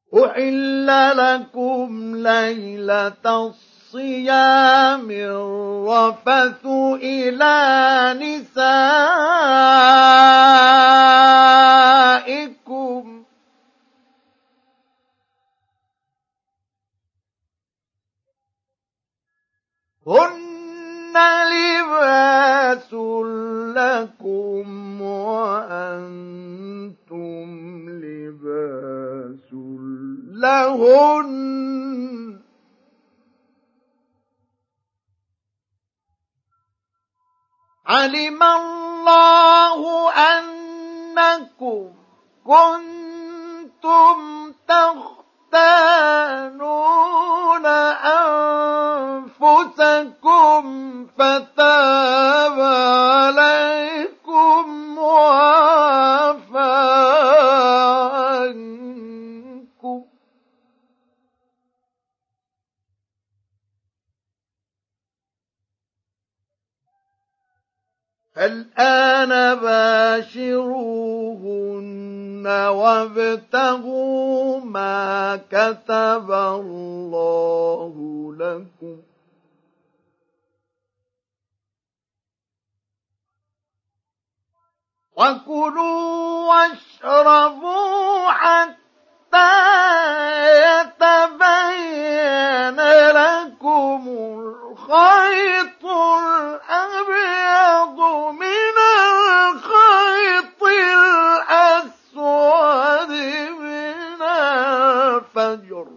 أحل لكم ليلة الصيام الرفث إلى نسائكم هن لباس لكم وأنتم لباس لهن علم الله أنكم كنتم تختانون أنفسكم فتاب عليكم وعفى عنكم الآن باشروهن وابتغوا ما كتب الله لكم وكلوا واشربوا حتى يتبين لكم الخيط الأبيض من الخيط الأسود من الفجر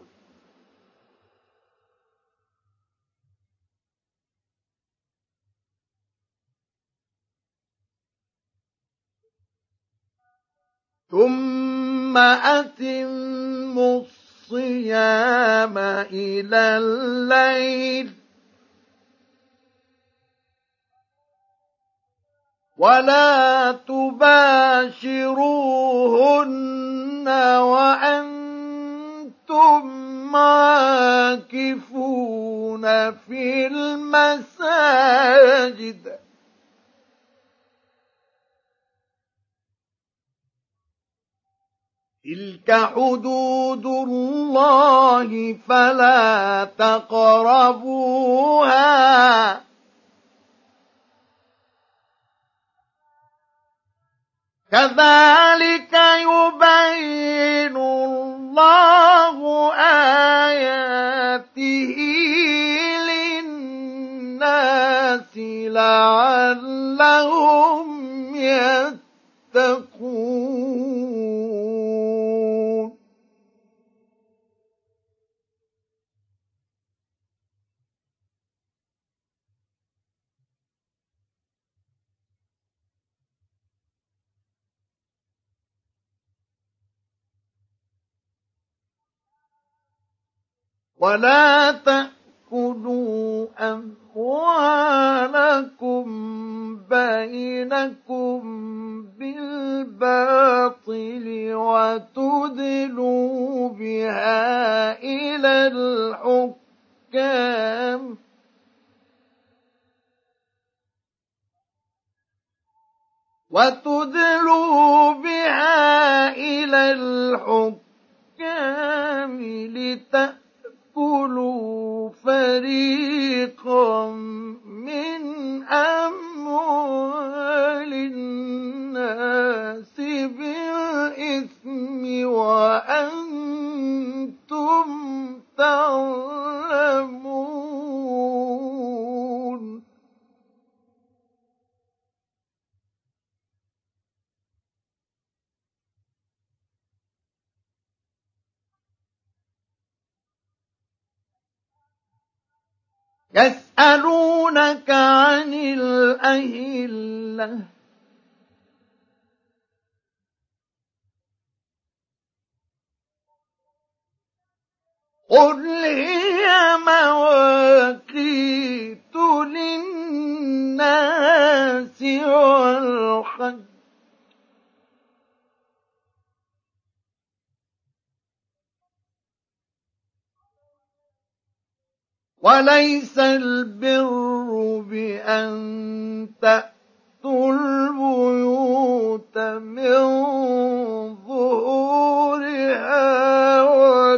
ثم أتموا الصيام إلى الليل ولا تباشروهن وأنتم عاكفون في المساجد تلك حدود الله فلا تقربوها كذلك يبين الله آياته للناس لعلهم يتقون ولا تأكلوا أموالكم بينكم بالباطل وتدلوا بها إلى الحكام لتأكلوا فريقا من أموال الناس بالإثم وأنتم تعلمون يسألونك عن الأهلة قل هي مواقيت للناس والحج وليس البر بأن تأتوا البيوت من ظهورها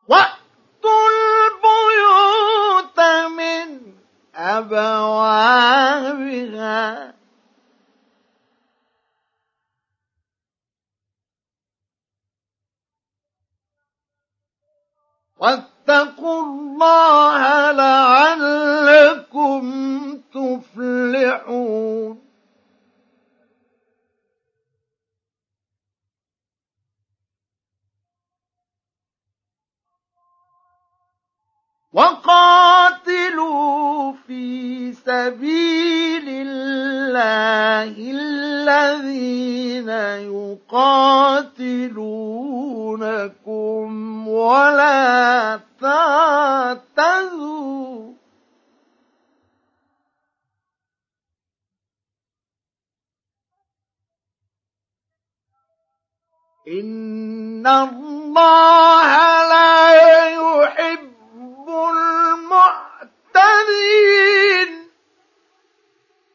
وَأْتُوا الْبُيُوتَ مِنْ أَبْوَابِهَا وَاتَّقُوا اللَّهَ لَعَلَّكُمْ تُفْلِحُونَ وَقَاتِلُوا فِي سَبِيلِ اللَّهِ الَّذِينَ يُقَاتِلُونَكُمْ وَلَا تَعْتَدُوا إِنَّ اللَّهَ لَا